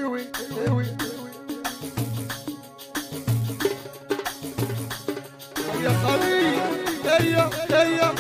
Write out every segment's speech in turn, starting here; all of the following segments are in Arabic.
ايوي ايوي يا خلي هيا هيا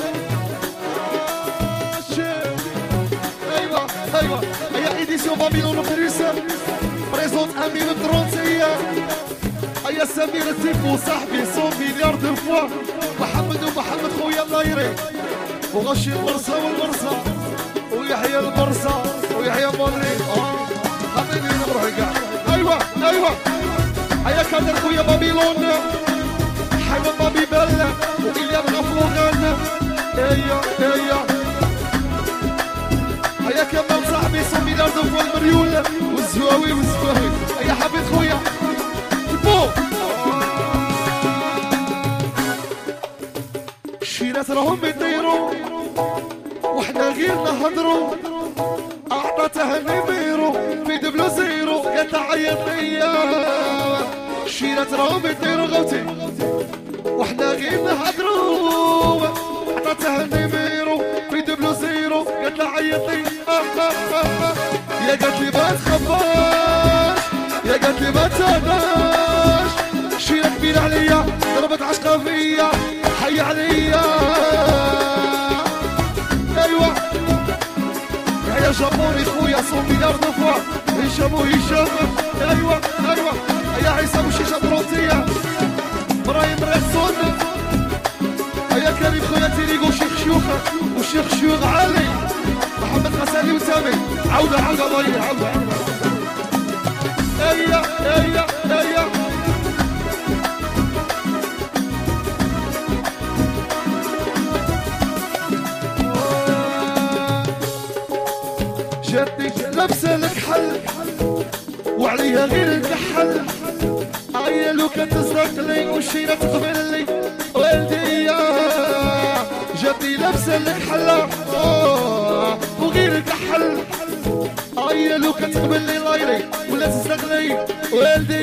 ايوه ايوه هيا ايديسيون بابيلون بروس بريزونت امين الدرونسيه هيا سمير التيفو صاحبي 100 مليار دو فوا محمد ومحمد خويا الله يريك وغشي البرصه والبرصه ويحيى البرصه ويحيى مدريد خليني نروح كاع ايوه ايوه هيا كادر خويا بابيلون حمد بابي بلا وإليا الغفوغان هيا هيا هيا كمال صاحبي 100 مليار دو فوا المريول والزواوي والزواوي هيا حبيب خويا تبو الشيرات راهم يطيروا وحنا غير نهضروا اعطته نميرو في دبلو زيرو يتعيط ليا الشيرات راهم يطيروا غوتي وحنا غير نهضروا اعطته نميرو في دبلو زيرو يتعيط ليا يا قالت لي ما تخباش يا قالت لي ما تهناش الشيرة كبيرة عليا ضربت عشقة فيا حي عليا ايوه يا جابوني خويا 100 مليار دو فوا هشام وهشام ايوه ايوه يا عيسى وشيشه بروتيه ابراهيم رسول يا كريم خويا تيريغو شيخ شيوخ وشيخ شيوخ علي محمد غسالي وسامي عوده عوده الله عوده ايوه ايوه ايوه جاتني لابسه لك حل وعليها غير الكحل عيا لو كانت تصدق لي والشيرة تقبل لي والدي جاتني لابسه لك حلة وغير الكحل عيا لو كانت تقبل لي لايري ولا تصدق لي والدي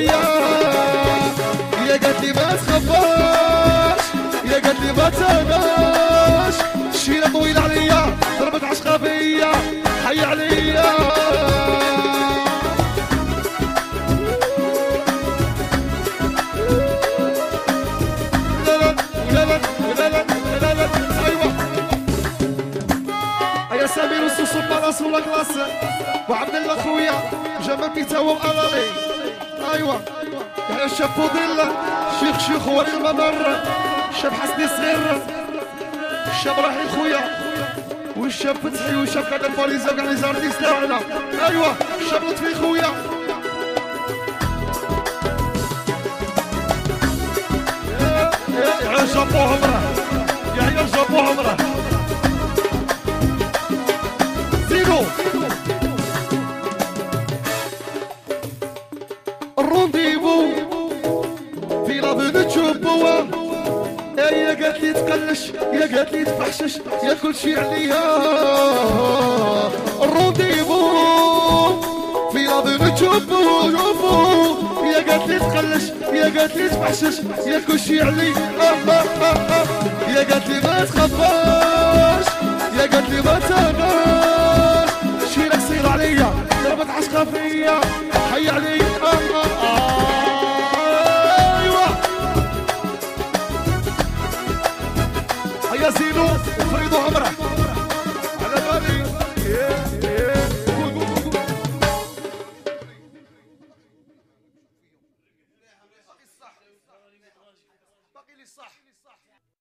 يا قالت لي ما تخباش يا قالت لي ما تهناش الشيرة طويلة عليا ضربت عشقة فيا حي عليا ايوه يا سمير وسوسو بالاس ولا كلاس وعبد الله خويا جمال بيتا والالالي ايوه يا الشاب فضيل شيخ شيخ ولي الممر الشاب حسني صغير الشاب راحي خويا والشاب فتحي والشاب كادر باريزا وكاع لي زارتيست تاعنا ايوا الشاب لطفي خويا يا جابو عمره يا جابو عمره زينو الرونديفو في لابد تشوفوا يا قالت لي تقلش يا قالت لي تفحشش يا كل شي عليا الرونديفو في لابد تشوفوا يا قالت لي تقلش يا قالت لي تفحشش يا كل شي عليا يا قالت لي ما تخباش يا قالت لي ما تهناش شي راك صير عليا ضربت عشقة فيا حي عليا يا زينو وفريدو عمره على بالي باقي لي الصح